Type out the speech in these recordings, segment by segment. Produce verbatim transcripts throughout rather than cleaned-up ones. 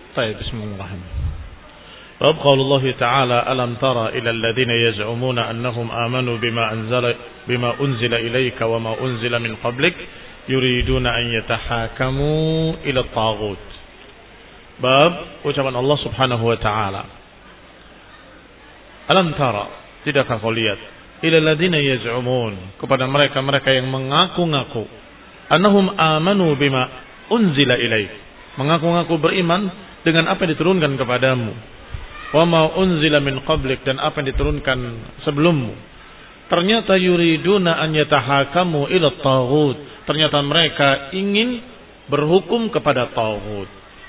Baik, bismillahirrahmanirrahim. Bab qaulullah ta'ala alam tara ila alladhina yaz'umuna annahum amanu bima anzala bima unzila ilayka wa ma unzila min qablik yuriduna an yatahakamu ila at-taghut. Bab ucapan Allah Subhanahu wa ta'ala. Alam tara, tidakkah kau lihat ila alladhina yaz'umun, kepada mereka-mereka yang mengaku-ngaku annahum amanu bima unzila ilaik, mengaku-ngaku beriman dengan apa yang diturunkan kepadamu, wa ma unzila min qablik, dan apa yang diturunkan sebelummu. Ternyata yuriduna an yatahakamu ila taghut, ternyata mereka ingin berhukum kepada taghut.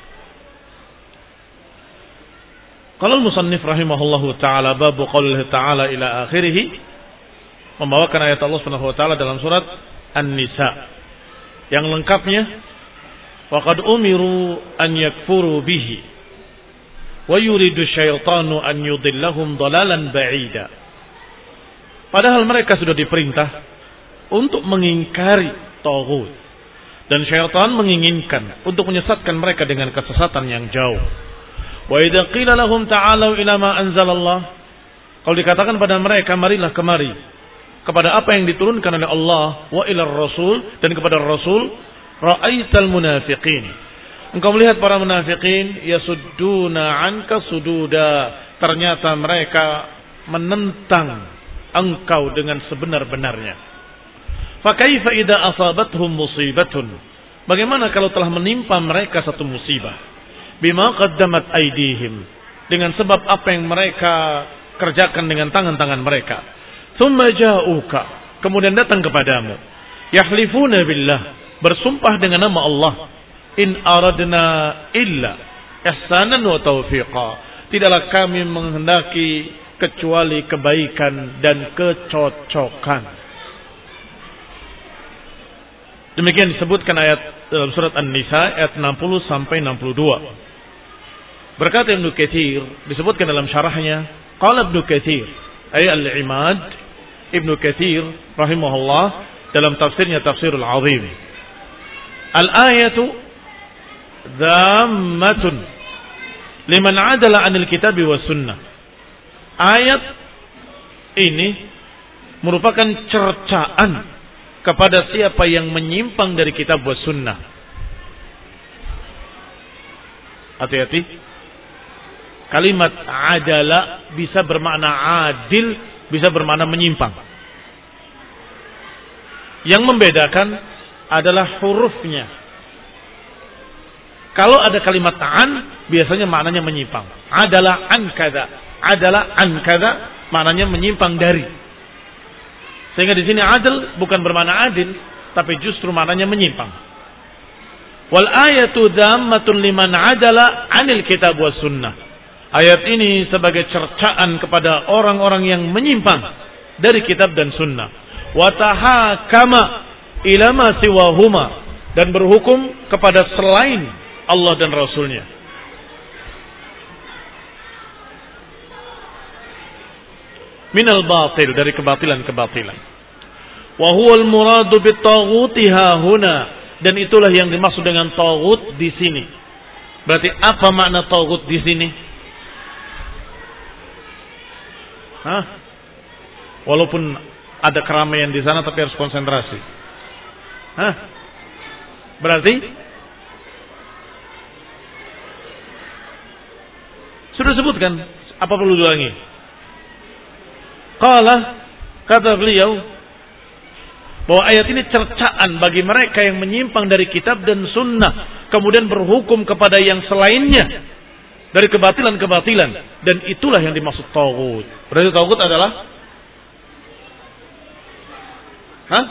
Qala al-musannif rahimahullahu taala bab qaulih taala ila akhirih, membawakan ayat Allah Subhanahu wa taala dalam surat An-Nisa yang lengkapnya, wa qad umiru an yakfuru bihi wa yuridu syaitanu an yudillahum dhalalan ba'ida. Padahal mereka sudah diperintah untuk mengingkari taghut, dan syaitan menginginkan untuk menyesatkan mereka dengan kesesatan yang jauh. Wa idza qila lahum ta'alu ila ma anzalallah, kalau dikatakan pada mereka marilah kemari kepada apa yang diturunkan oleh Allah, wa ila rasul, dan kepada rasul, ra'aital munafiqin, engkau melihat para munafikin yasudduna anka sududa, ternyata mereka menentang engkau dengan sebenar-benarnya. Fa kaifa idza asabathum musibatun, bagaimana kalau telah menimpa mereka satu musibah, bima qaddamat aydihim, dengan sebab apa yang mereka kerjakan dengan tangan-tangan mereka. Tsumma ja'uka, kemudian datang kepadamu, yahlifuna billah, bersumpah dengan nama Allah, in aradna illa ihsanan wa taufiqa, tidaklah kami menghendaki kecuali kebaikan dan kecocokan. Demikian disebutkan ayat dalam surat An-Nisa ayat enam puluh sampai enam puluh dua. Berkata Ibnu Katsir, disebutkan dalam syarahnya, qala Ibnu Katsir ay al-Imad Ibnu Katsir rahimahullah dalam tafsirnya Tafsirul Azim, al-ayatu dhammatun liman adala anil kitabi was sunnah. Ayat ini merupakan cercaan kepada siapa yang menyimpang dari kitab was sunnah. Hati-hati, kalimat adala bisa bermakna adil, bisa bermakna menyimpang. Yang membedakan adalah hurufnya. Kalau ada kalimat an, biasanya maknanya menyimpang. Adalah an kada, adalah an kada, maknanya menyimpang dari. Sehingga di sini adil bukan bermakna adil, tapi justru maknanya menyimpang. Wal ayatu dhammatun liman adala anil kitab was sunnah. Ayat ini sebagai cercaan kepada orang-orang yang menyimpang dari kitab dan sunnah. Wa tahakama ila ma siwahuma, dan berhukum kepada selain Allah dan Rasulnya. Minal batil, dari kebatilan-kebatilan. Wa huwal muradu bit-taghuti hahuna, dan itulah yang dimaksud dengan taghut di sini. Berarti apa makna taghut di sini? Hah? Walaupun ada keramaian di sana, tapi harus konsentrasi. Hah? Berarti sudah sebutkan, apa perlu diulangi? Qala, kata beliau bahwa ayat ini cercaan bagi mereka yang menyimpang dari kitab dan sunnah, kemudian berhukum kepada yang selainnya dari kebatilan-kebatilan, dan itulah yang dimaksud taghut. Berarti taghut adalah Hah?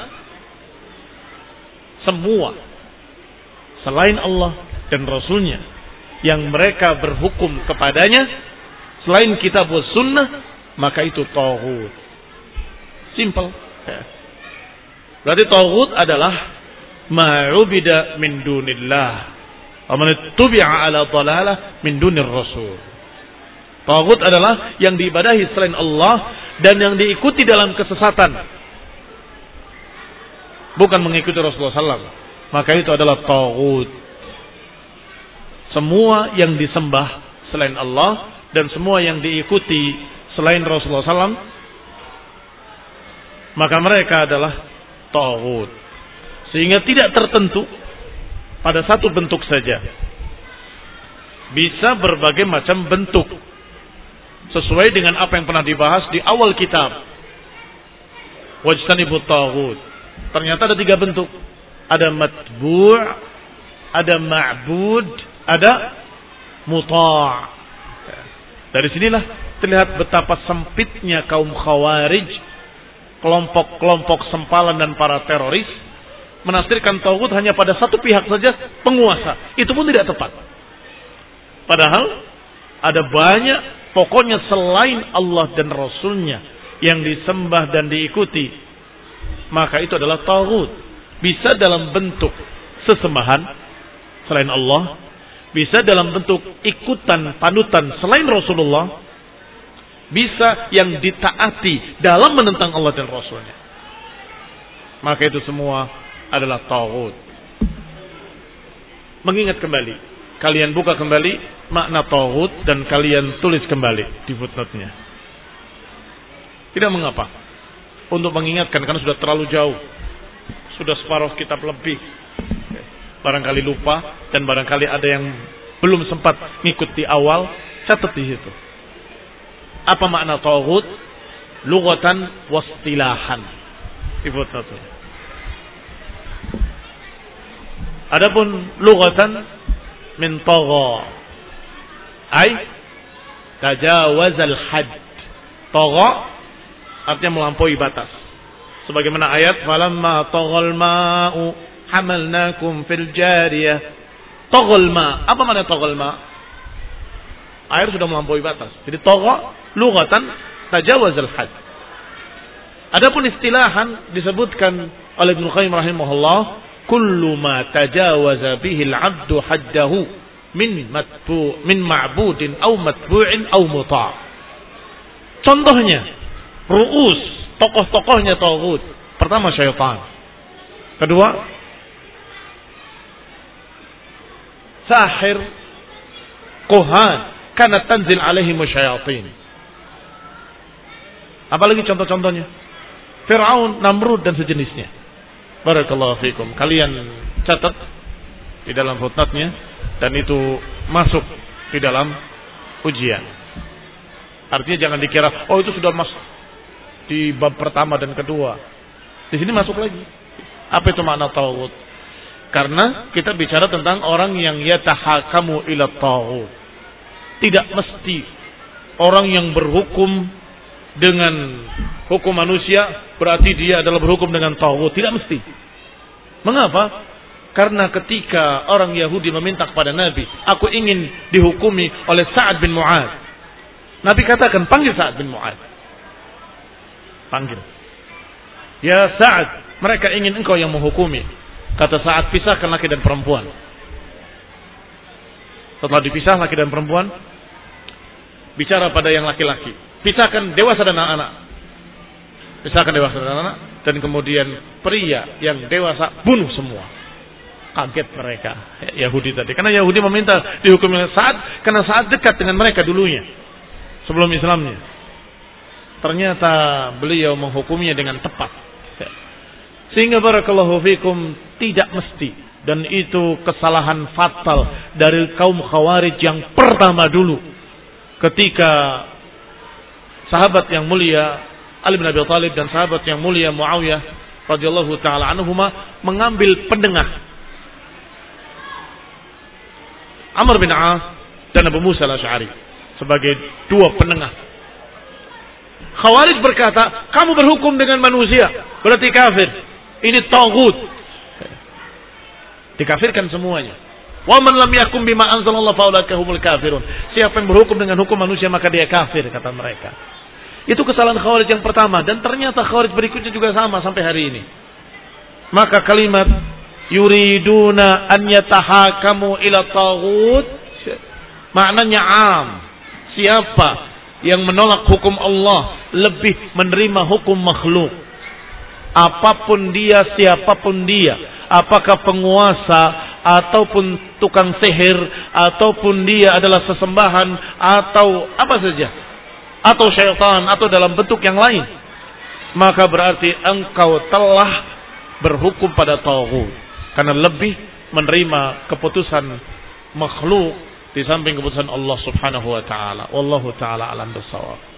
semua selain Allah dan Rasulnya yang mereka berhukum kepadanya selain kitab was sunnah, maka itu taghut. Simple. Berarti taghut adalah ma'ubida min dunillah wa man tubi'a ala dhalalah min dunir rasul. Taghut adalah yang diibadahi selain Allah dan yang diikuti dalam kesesatan, bukan mengikuti Rasulullah sallallahu alaihi wasallam. Maka itu adalah taghut. semua yang disembah selain Allah dan semua yang diikuti selain Rasulullah sallallahu alaihi wasallam, maka mereka adalah taghut. Sehingga tidak tertentu pada satu bentuk saja. Bisa berbagai macam bentuk. Sesuai dengan apa yang pernah dibahas di awal kitab. Wajtanibut taghut. Ternyata ada tiga bentuk. Ada matbu', ada ma'bud, ada muta'. Dari sinilah terlihat betapa sempitnya kaum khawarij, kelompok-kelompok sempalan dan para teroris, menafsirkan taghut hanya pada satu pihak saja, penguasa. Itu pun tidak tepat. Padahal ada banyak, pokoknya selain Allah dan Rasulnya yang disembah dan diikuti, maka itu adalah taghut. Bisa dalam bentuk sesembahan selain Allah, bisa dalam bentuk ikutan panutan selain Rasulullah, bisa yang ditaati dalam menentang Allah dan Rasulnya. Maka itu semua adalah taghut. Mengingat kembali, kalian buka kembali makna taghut dan kalian tulis kembali di footnote-nya. Tidak mengapa untuk mengingatkan karena sudah terlalu jauh. Sudah separuh kitab lebih. Barangkali lupa dan barangkali ada yang belum sempat ngikut di awal, catat di situ. Apa makna taghut? Lughatan wastilahan. Di footnote-nya. Adapun lughatan min tagha ay tajawazal hadd. Tagha artinya melampaui batas. Sebagaimana ayat falamma taghal ma'u hamalnakum fil jariyah. Taghal ma. Apa makna taghal ma? Air sudah melampaui batas. Jadi tagha lughatan tajawazal hadd. Adapun istilahan disebutkan oleh Ibnu Qayyim rahimahullah, kullu ma tajawaza bihi al-'abdu haddahu min matbu' min ma'budin aw matbu'in aw muta'. Contohnya, ru'us, tokoh-tokohnya taghut. Pertama syaitan. Kedua sahir, kuhan, kana tanzil alaihim syayatin. Apalagi contoh-contohnya? Fir'aun, Namrud dan sejenisnya. Barakallahu fikum. Kalian catat di dalam footnote-nya dan itu masuk di dalam ujian. Artinya jangan dikira oh itu sudah masuk di bab pertama dan kedua. Di sini masuk lagi. Apa itu makna taghut? Karena kita bicara tentang orang yang yatahakamu ila taghut. Tidak mesti orang yang berhukum dengan hukum manusia berarti dia adalah berhukum dengan taghut. Tidak mesti. Mengapa? Karena ketika orang Yahudi meminta kepada Nabi, aku ingin dihukumi oleh Sa'ad bin Mu'adz. Nabi katakan, panggil Sa'ad bin Mu'adz. Panggil. Ya Sa'ad, mereka ingin engkau yang menghukumi. Kata Sa'ad, pisahkan laki dan perempuan. Setelah dipisah laki dan perempuan, bicara pada yang laki-laki. Pisahkan dewasa dan anak-anak. Pisahkan dewasa dan anak-anak. Dan kemudian pria yang dewasa bunuh semua. Kaget mereka Yahudi tadi. Karena Yahudi meminta dihukum oleh Sa'ad. Karena Sa'ad dekat dengan mereka dulunya. Sebelum Islamnya. Ternyata beliau menghukumnya dengan tepat. Sehingga barakallahu fikum tidak mesti. Dan itu kesalahan fatal dari kaum Khawarij yang pertama dulu. Ketika sahabat yang mulia Ali bin Abi Thalib dan sahabat yang mulia Muawiyah radhiyallahu taala anhuma mengambil penengah Amr bin As dan Abu Musa al-Asy'ari sebagai dua penengah. Khawarij berkata, kamu berhukum dengan manusia berarti kafir. Ini taghut. Dikafirkan semuanya. Wa man lam yakum bima anzalallahu fa ulaika humul kafirun. Siapa yang berhukum dengan hukum manusia maka dia kafir, kata mereka. Itu kesalahan Khawarij yang pertama dan ternyata Khawarij berikutnya juga sama sampai hari ini. Maka kalimat yuriduna an yatahakamu ila taghut maknanya am. Siapa yang menolak hukum Allah lebih menerima hukum makhluk. Apapun dia, siapapun dia, apakah penguasa ataupun tukang sihir, ataupun dia adalah sesembahan, atau apa saja, atau syaitan, atau dalam bentuk yang lain, maka berarti engkau telah berhukum pada taghut, karena lebih menerima keputusan makhluk di samping keputusan Allah Subhanahu wa taala. Wallahu taala alam bissawab.